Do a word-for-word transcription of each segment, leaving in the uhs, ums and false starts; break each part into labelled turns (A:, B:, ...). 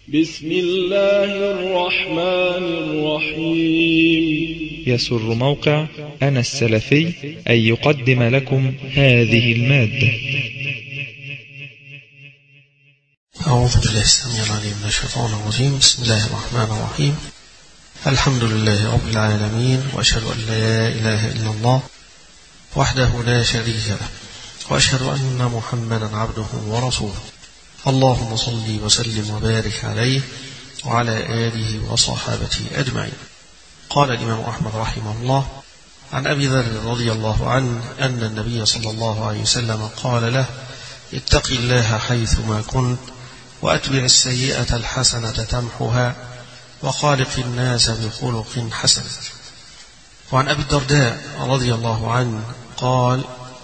A: بسم الله الرحمن الرحيم.
B: يسر موقع أنا السلفي أن يقدم لكم هذه المادة.
C: أعوذ بالله السميع العليم من الشيطان الرجيم. بسم الله الرحمن الرحيم. الحمد لله رب العالمين، وأشهد أن لا إله إلا الله وحده لا شريك له، وأشهد أن محمدا عبده ورسوله. اللهم صل وسلم وبارك عليه وعلى آله وصحابته أجمعين. قال الإمام أحمد رحمه الله عن أبي ذر رضي الله عنه أن النبي صلى الله عليه وسلم قال له: اتق الله حيثما كنت، وأتبع السيئة الحسنة تمحها، وخالق الناس بخلق حسن. وعن أبي الدرداء رضي الله عنه قال: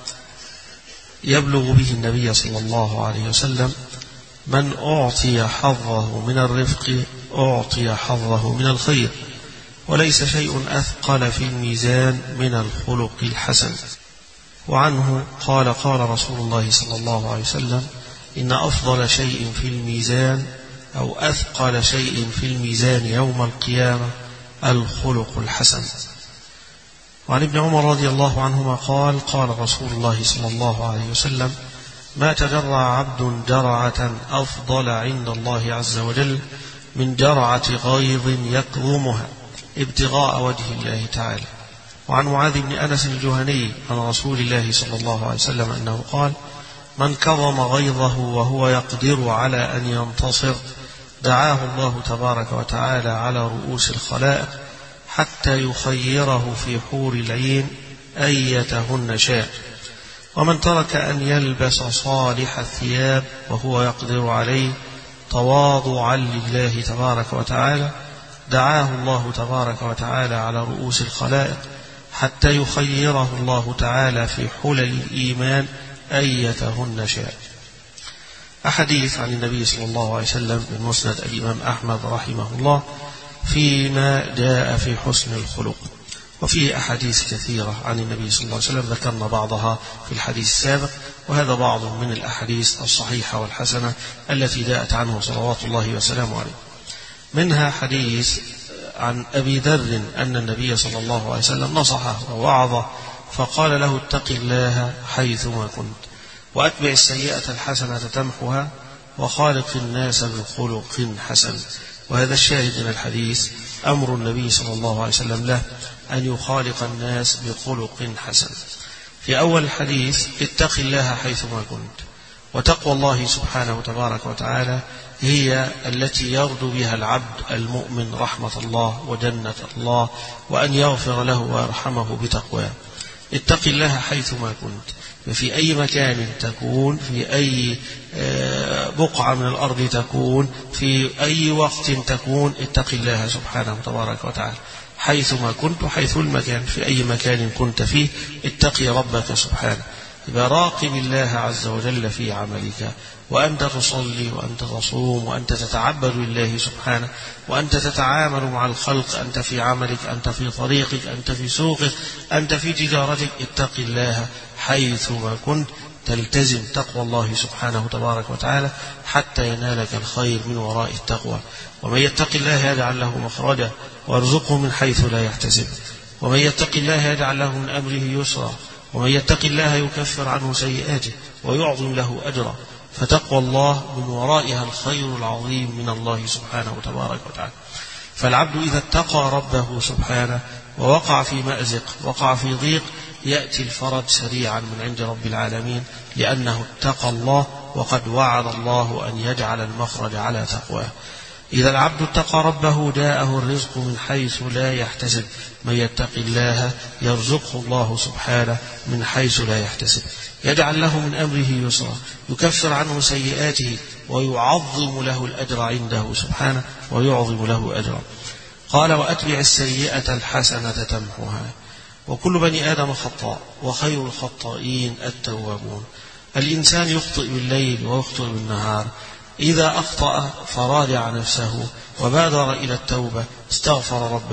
C: يبلغ به النبي صلى الله عليه وسلم: من أعطي حظه من الرفق أعطي حظه من الخير، وليس شيء أثقل في الميزان من الخلق الحسن. وعنه قال: قال رسول الله صلى الله عليه وسلم: إن أفضل شيء في الميزان أو أثقل شيء في الميزان يوم القيامة الخلق الحسن. وعن ابن عمر رضي الله عنهما قال: قال رسول الله صلى الله عليه وسلم: ما تجرع عبد جرعة أفضل عند الله عز وجل من جرعة غيظ يكظمها ابتغاء وجه الله تعالى. وعن معاذ بن أنس الجهني عن رسول الله صلى الله عليه وسلم أنه قال: من كظم غيظه وهو يقدر على أن ينتصر دعاه الله تبارك وتعالى على رؤوس الخلائق حتى يخيره في حور العين أيتهن شاء. ومن ترك أن يلبس صالح الثياب وهو يقدر عليه تواضعا لله تبارك وتعالى دعاه الله تبارك وتعالى على رؤوس الخلائق حتى يخيره الله تعالى في حلل الإيمان أيتهن شاء. أحاديث عن النبي صلى الله عليه وسلم من مسند الإمام أحمد رحمه الله فيما جاء في حسن الخلق، وفيه أحاديث كثيرة عن النبي صلى الله عليه وسلم ذكرنا بعضها في الحديث السابق، وهذا بعض من الأحاديث الصحيحة والحسنة التي جاءت عنه صلوات الله وسلامه عليه. منها حديث عن أبي ذر أن النبي صلى الله عليه وسلم نصحه ووعظه فقال له: اتق الله حيثما كنت، وأتبع السيئة الحسنة تمحها، وخالق الناس بخلق حسن. وهذا الشاهد من الحديث أمر النبي صلى الله عليه وسلم له أن يخالق الناس بخلق حسن. في أول الحديث: اتق الله حيثما كنت. وتقوى الله سبحانه تبارك وتعالى هي التي يرجو بها العبد المؤمن رحمة الله وجنة الله، وأن يغفر له ويرحمه بتقواه. اتق الله حيثما كنت، ففي أي مكان تكون، في أي بقعة من الأرض تكون، في أي وقت تكون، اتق الله سبحانه تبارك وتعالى حيثما كنت، حيث المكان، في أي مكان كنت فيه اتقي ربك سبحانه. يبقى راقب الله عز وجل في عملك، وأنت تصلي وأنت تصوم وأنت تتعبد لله سبحانه، وأنت تتعامل مع الخلق، أنت في عملك، أنت في طريقك، أنت في سوقك، أنت في تجارتك، اتق الله حيثما كنت. تلتزم تقوى الله سبحانه تبارك وتعالى حتى ينالك الخير من وراء التقوى. ومن يتق الله يجعل له مخرجا وارزقه من حيث لا يحتسب، ومن يتق الله يجعل له من أمره يسرا، ومن يتق الله يكفر عنه سيئاته ويعظم له أجرا. فتقوى الله من ورائها الخير العظيم من الله سبحانه تبارك وتعالى. فالعبد إذا اتقى ربه سبحانه ووقع في مأزق، وقع في ضيق، يأتي الفرج سريعا من عند رب العالمين، لأنه اتقى الله، وقد وعد الله أن يجعل المخرج على تقواه. إذا العبد اتقى ربه جاءه الرزق من حيث لا يحتسب. من يتق الله يرزقه الله سبحانه من حيث لا يحتسب، يجعل له من أمره يسرا، يكفر عنه سيئاته، ويعظم له الأجر عنده سبحانه، ويعظم له أجرا. قال: وأتبع السيئة الحسنة تمحها. وكل بني آدم خطاء، وخير الخطائين التوابون. الإنسان يخطئ بالليل ويخطئ بالنهار، إذا أخطأ فراجع نفسه وبادر إلى التوبة، استغفر ربه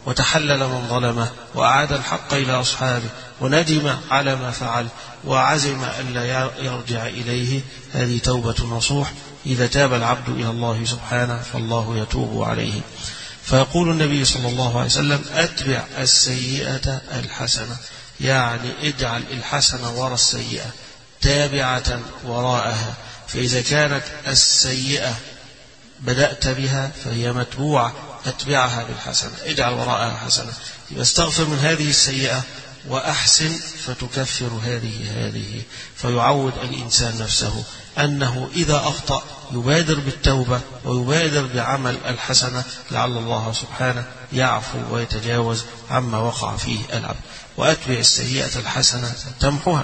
C: وتحلل من ظلمه وأعاد الحق إلى أصحابه وندم على ما فعل وعزم ألا يرجع إليه، هذه توبة نصوح. إذا تاب العبد إلى الله سبحانه فالله يتوب عليه. فيقول النبي صلى الله عليه وسلم: أتبع السيئة الحسنة، يعني اجعل الحسنة وراء السيئة تابعة وراءها، فإذا كانت السيئة بدأت بها فهي متبوعة، أتبعها بالحسنة، اجعل وراءها حسنة، استغفر من هذه السيئة وأحسن فتكفر هذه هذه فيعود الإنسان نفسه أنه إذا أخطأ يبادر بالتوبة ويبادر بعمل الحسنة لعل الله سبحانه يعفو ويتجاوز عما وقع فيه العبد. وأتبع السيئة الحسنة تمحها.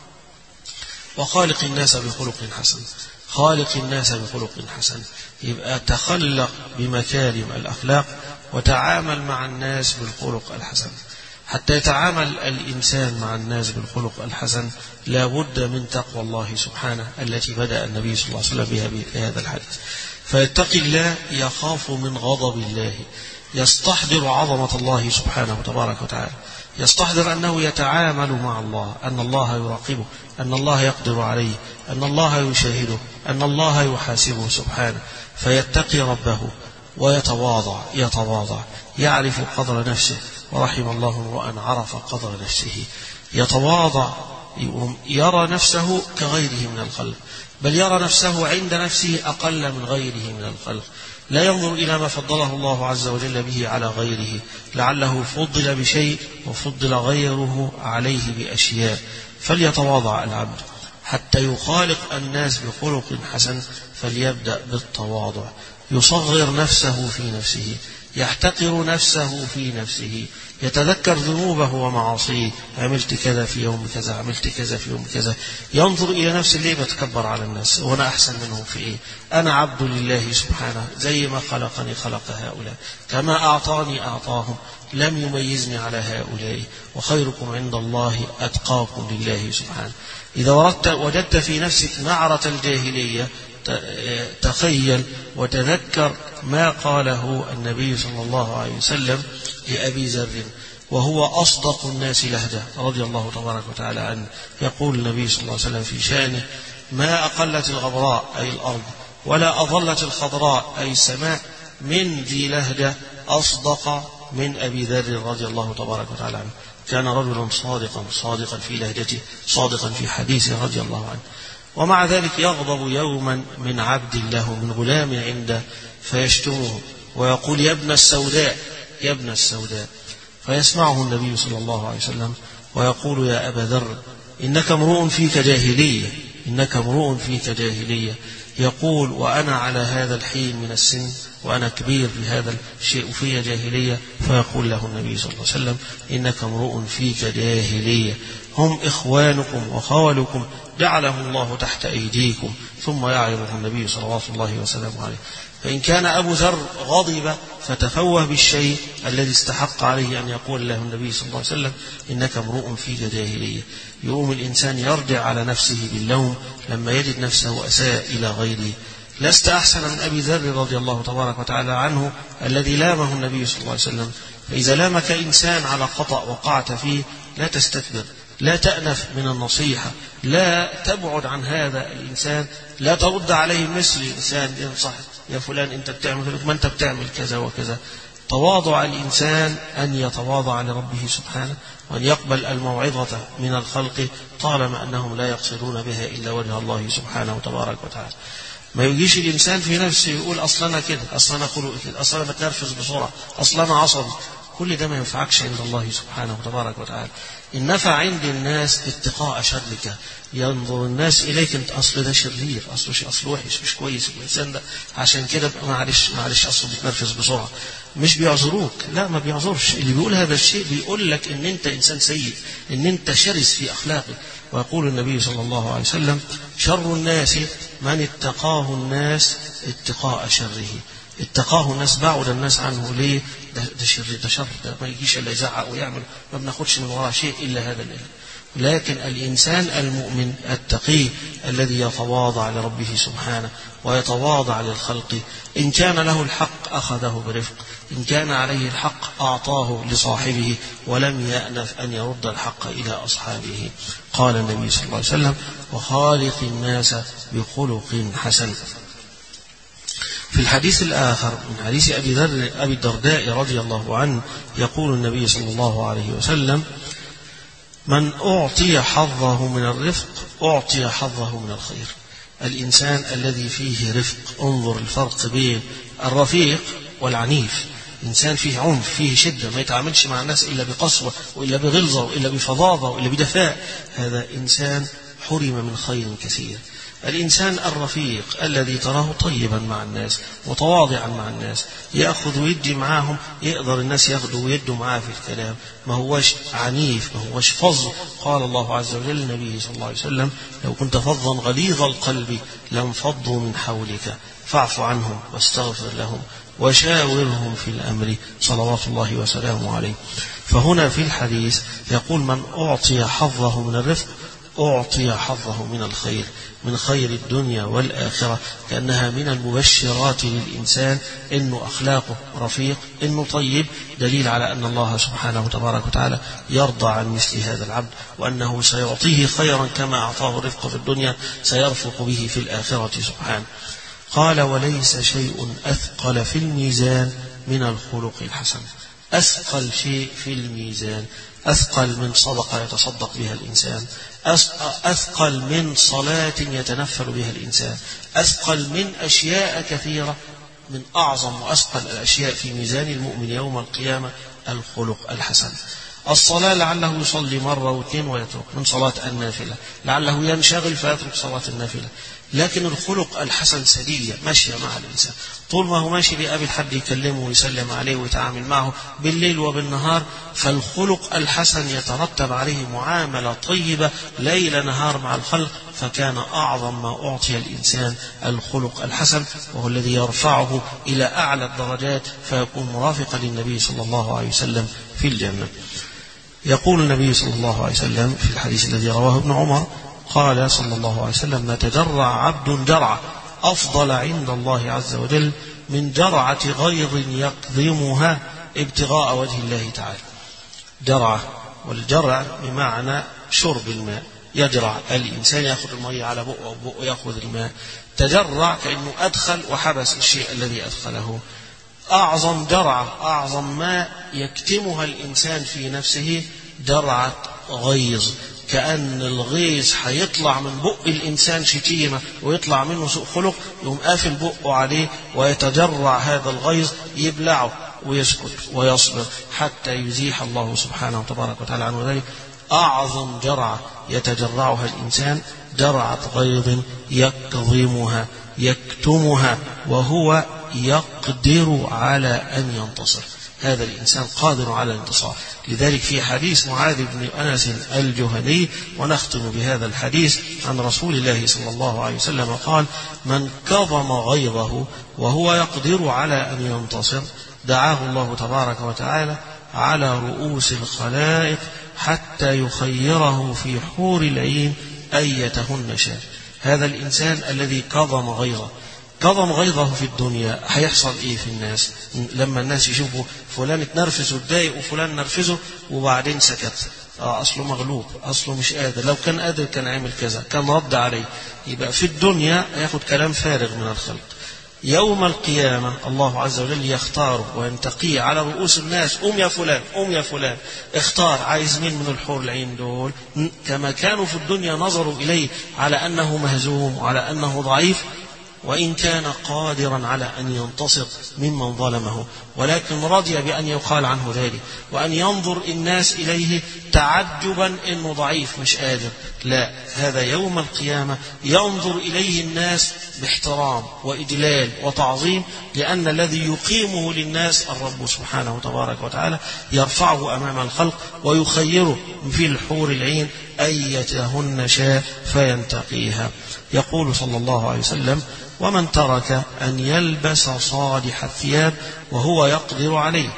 C: وخالق الناس بخلق حسن، خالق الناس بخلق حسن، يبقى تخلق بمكارم الأخلاق وتعامل مع الناس بالخلق الحسن. حتى يتعامل الإنسان مع الناس بالخلق الحسن لا بد من تقوى الله سبحانه التي بدأ النبي صلى الله عليه وسلم بها في هذا الحديث. فيتقي الله يخاف من غضب الله، يستحضر عظمة الله سبحانه وتبارك وتعالى، يستحضر أنه يتعامل مع الله، أن الله يراقبه، أن الله يقدر عليه، أن الله يشاهده، أن الله يحاسبه سبحانه، فيتقي ربه ويتواضع، يتواضع يعرف قدر نفسه. ورحم الله امرؤا عرف قدر نفسه، يتواضع، يرى نفسه كغيره من الخلق، بل يرى نفسه عند نفسه أقل من غيره من الخلق، لا ينظر إلى ما فضله الله عز وجل به على غيره، لعله فضل بشيء وفضل غيره عليه بأشياء. فليتواضع العبد حتى يخالق الناس بخلق حسن، فليبدأ بالتواضع، يصغر نفسه في نفسه، يحتقر نفسه في نفسه، يتذكر ذنوبه ومعاصيه، عملت كذا في يوم كذا، عملت كذا في يوم كذا، ينظر إلى نفسه، ليه بتكبر على الناس وأنا أحسن منهم في إيه؟ أنا عبد لله سبحانه، زي ما خلقني خلق هؤلاء، كما أعطاني أعطاهم، لم يميزني على هؤلاء، وخيركم عند الله أتقاكم لله سبحانه. إذا وردت وجدت في نفسك نعرة الجاهلية تخيل وتذكر ما قاله النبي صلى الله عليه وسلم لأبي ذر وهو أصدق الناس لهجة رضي الله تبارك وتعالى عنه. يقول النبي صلى الله عليه وسلم في شأنه: ما أقلت الغبراء أي الأرض ولا أظلت الخضراء أي السماء من ذي لهجة أصدق من أبي ذر رضي الله تبارك وتعالى عنه. كان رجلا صادقا صادقا في لهجته، صادقا في حديثه رضي الله عنه. ومع ذلك يغضب يوما من عبد له، من غلام عنده، فيشتمه ويقول: يا ابن السوداء، يا ابن السوداء. فيسمعه النبي صلى الله عليه وسلم ويقول: يا أبا ذر، إنك امرؤ فيك جاهلية، إنك امرؤ فيك جاهلية. يقول: وأنا على هذا الحين من السن وأنا كبير في هذا الشيء في جاهلية. فيقول له النبي صلى الله عليه وسلم: إنك امرؤ فيك جاهلية، هم إخوانكم وخوالكم جعلهم الله تحت أيديكم. ثم يعظه النبي صلوات الله وسلامه عليه. فإن كان أبو ذر غضب فتفوه بالشيء الذي استحق عليه أن يقول له النبي صلى الله عليه وسلم: إنك امرؤ فيك جاهلية. يقوم الإنسان يرجع على نفسه باللوم لما يجد نفسه أساء إلى غيره. لست أحسن من أبي ذر رضي الله تبارك وتعالى عنه الذي لامه النبي صلى الله عليه وسلم. فإذا لامك إنسان على خطأ وقعت فيه لا تستكبر، لا تأنف من النصيحة، لا تبعد عن هذا الإنسان، لا ترد عليه مثل الإنسان ينصح: يا فلان أنت بتعمل، ما أنت بتعمل كذا وكذا. تواضع الإنسان أن يتواضع لربه سبحانه، وأن يقبل الموعظة من الخلق طالما أنهم لا يقصدون بها إلا وجه الله سبحانه وتبارك وتعالى. ما يجيش الإنسان في نفسه يقول: أصلا أنا كده، أصلا أنا خلق كده، أصلا أنا بتنرفز بسرعة، أصلا أنا عصبي. كل ده ما ينفعكش عند الله سبحانه وتبارك وتعالى. إن نفع عند الناس اتقاء شرك، ينظر الناس إليك أنت أصل ده شرير، أصله شيء، أصله وحش، مش كويس الإنسان ده، عشان كده معلش معلش أصله بتنرفز بسرعة. مش بيعذروك، لا ما بيعذرش. اللي بيقول هذا الشيء بيقول لك إن أنت إنسان سيء، إن أنت شرس في أخلاقك. ويقول النبي صلى الله عليه وسلم: شر الناس من اتقاه الناس اتقاء شره. اتقاه الناس، بعد الناس عنه. ليه؟ ده, ده شر، ده شر، ده ما يجيش إلا يزعق ويعمل، ما بناخدش من وراء شيء إلا هذا الإله. لكن الإنسان المؤمن التقي الذي يتواضع لربه سبحانه ويتواضع للخلق، إن كان له الحق أخذه برفق، إن كان عليه الحق أعطاه لصاحبه ولم يأنف أن يرد الحق إلى أصحابه. قال النبي صلى الله عليه وسلم: وخالق الناس بخلق حسن. في الحديث الآخر من حديث أبي ذر أبي الدرداء رضي الله عنه يقول النبي صلى الله عليه وسلم: من أعطي حظه من الرفق أعطي حظه من الخير. الإنسان الذي فيه رفق، انظر الفرق بين الرفيق والعنيف. إنسان فيه عنف، فيه شدة، ما يتعاملش مع الناس إلا بقسوة وإلا بغلظة وإلا بفظاظة وإلا بدفاء، هذا إنسان حرم من خير كثير. الإنسان الرفيق الذي تراه طيبا مع الناس، متواضعا مع الناس، يأخذ ويدي معهم، يقدر الناس ياخذوا ويدوا معاه في الكلام، ما هوش عنيف، ما هوش فظ. قال الله عز وجل للنبي صلى الله عليه وسلم: لو كنت فظا غليظ القلب لانفضوا من حولك فاعف عنهم واستغفر لهم وشاورهم في الأمر، صلوات الله وسلامه عليه. فهنا في الحديث يقول: من أعطي حظه من الرفق أعطي حظه من الخير، من خير الدنيا والآخرة، كأنها من المبشرات للإنسان إنه أخلاقه رفيق، إنه طيب، دليل على أن الله سبحانه وتبارك وتعالى يرضى عن مثل هذا العبد، وأنه سيعطيه خيرا كما أعطاه الرفق في الدنيا سيرفق به في الآخرة سبحانه. قال: وليس شيء أثقل في الميزان من الخلق الحسن. أثقل شيء في الميزان، أثقل من صدقة يتصدق بها الإنسان، أثقل من صلاة يتنفل بها الإنسان، أثقل من أشياء كثيرة. من أعظم وأثقل الأشياء في ميزان المؤمن يوم القيامة الخلق الحسن. الصلاة لعله يصلي مرة واثنين ويترك من صلاة النافلة، لعله ينشغل فيترك صلاة النافلة، لكن الخلق الحسن سدية ماشية مع الإنسان طول ما هو ماشي بيقابل حد يكلمه ويسلم عليه ويتعامل معه بالليل وبالنهار، فالخلق الحسن يترتب عليه معاملة طيبة ليل نهار مع الخلق. فكان أعظم ما أعطي الإنسان الخلق الحسن، وهو الذي يرفعه إلى أعلى الدرجات فيكون مرافقا للنبي صلى الله عليه وسلم في الجنة. يقول النبي صلى الله عليه وسلم في الحديث الذي رواه ابن عمر: قال صلى الله عليه وسلم: ما تجرع عبد جرعة أفضل عند الله عز وجل من جرعة غيظ يقضمها ابتغاء وجه الله تعالى. جرعة، والجرع بمعنى شرب الماء، يجرع الإنسان يأخذ الماء على بقه أو بقه يأخذ الماء. تجرع كأنه أدخل وحبس الشيء الذي أدخله. أعظم جرعة، أعظم ما يكتمها الإنسان في نفسه جرعة غيظ، كأن الغيظ هيطلع من بق الإنسان شتيمة ويطلع منه سوء خلق، يقوم قافل بقه عليه ويتجرع هذا الغيظ، يبلعه ويسكت ويصبر حتى يزيح الله سبحانه وتبارك وتعالى عنه ذلك. أعظم جرعة يتجرعها الإنسان جرعة غيظ يكظمها يكتمها وهو يقدر على أن ينتصر. هذا الإنسان قادر على الانتصار. لذلك في حديث معاذ بن أنس الجهني، ونختم بهذا الحديث عن رسول الله صلى الله عليه وسلم قال: من كظم غيظه وهو يقدر على أن ينتصر دعاه الله تبارك وتعالى على رؤوس الخلائق حتى يخيره في حور العين أيتهن شاء. هذا الإنسان الذي كظم غيظه كظم غيظه في الدنيا، هيحصل ايه في الناس لما الناس يشوفوا فلان اتنرفز واتضايق وفلان نرفزه وبعدين سكت؟ اه اصله مغلوب، اصله مش قادر، لو كان قادر كان عمل كذا، كان رد عليه. يبقى في الدنيا ياخد كلام فارغ من الخلق. يوم القيامة الله عز وجل يختاره وينتقيه على رؤوس الناس: قوم يا فلان، قوم يا فلان، اختار عايز مين من الحور العين دول. كما كانوا في الدنيا نظروا إليه على أنه مهزوم وعلى أنه ضعيف، وإن كان قادرا على أن ينتصر ممن ظلمه، ولكن رضي بأن يقال عنه ذلك، وأن ينظر الناس إليه تعجبا إنه ضعيف مش قادر. لا، هذا يوم القيامة ينظر إليه الناس باحترام وإجلال وتعظيم، لأن الذي يقيمه للناس الرب سبحانه وتبارك وتعالى، يرفعه أمام الخلق ويخيره في الحور العين أيتهن شاء فينتقيها. يقول صلى الله عليه وسلم: ومن ترك أن يلبس صالح الثياب وهو يقدر عليه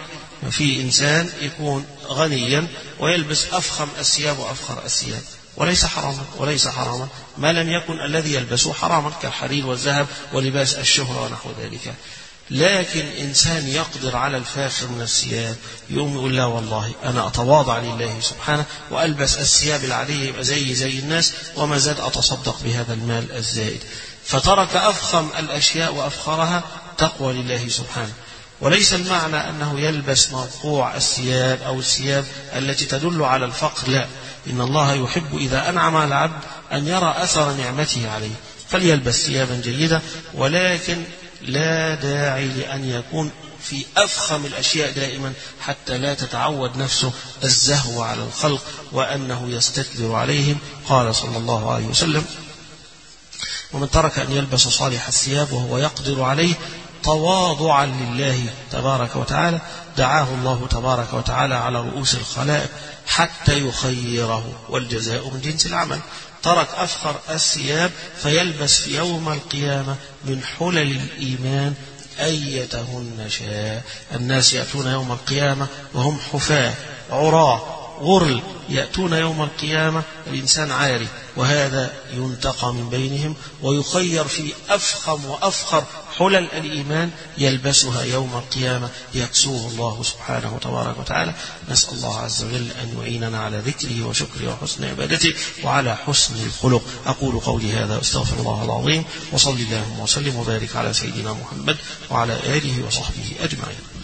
C: في إنسان يكون غنيا ويلبس أفخم الثياب وأفخر الثياب، وليس حراما وليس حراما ما لم يكن الذي يلبسه حراما كالحرير والذهب ولباس الشهرة ونحو ذلك. لكن إنسان يقدر على الفاخر من الثياب يقوم يقول لا والله أنا أتواضع لله سبحانه وألبس الثياب العادية يبقى زي زي الناس وما زاد أتصدق بهذا المال الزائد، فترك أفخم الأشياء وأفخرها تقوى لله سبحانه. وليس المعنى أنه يلبس موقوع الثياب أو الثياب التي تدل على الفقر، لا، إن الله يحب إذا أنعم على العبد أن يرى أثر نعمته عليه، فليلبس ثيابا جيدة، ولكن لا داعي لأن يكون في أفخم الأشياء دائما حتى لا تتعود نفسه الزهو على الخلق وأنه يستكبر عليهم. قال صلى الله عليه وسلم: ومن ترك أن يلبس صالح الثياب وهو يقدر عليه تواضعا لله تبارك وتعالى دعاه الله تبارك وتعالى على رؤوس الخلائق حتى يخيره، والجزاء من جنس العمل. ترك أفخر الثياب فيلبس في يوم القيامة من حلل الإيمان أيتهن شاء. الناس يأتون يوم القيامة وهم حفاة عراة غرل، يأتون يوم القيامة الإنسان عاري، وهذا ينتقى من بينهم ويخير في أفخم وأفخر حلل الإيمان يلبسها يوم القيامة يكسوه الله سبحانه وتبارك وتعالى. نسأل الله عز وجل أن يعيننا على ذكره وشكره وحسن عبادته وعلى حسن الخلق. أقول قولي هذا واستغفر الله العظيم، وصلي اللهم وسلم وبارك على سيدنا محمد وعلى آله وصحبه أجمعين.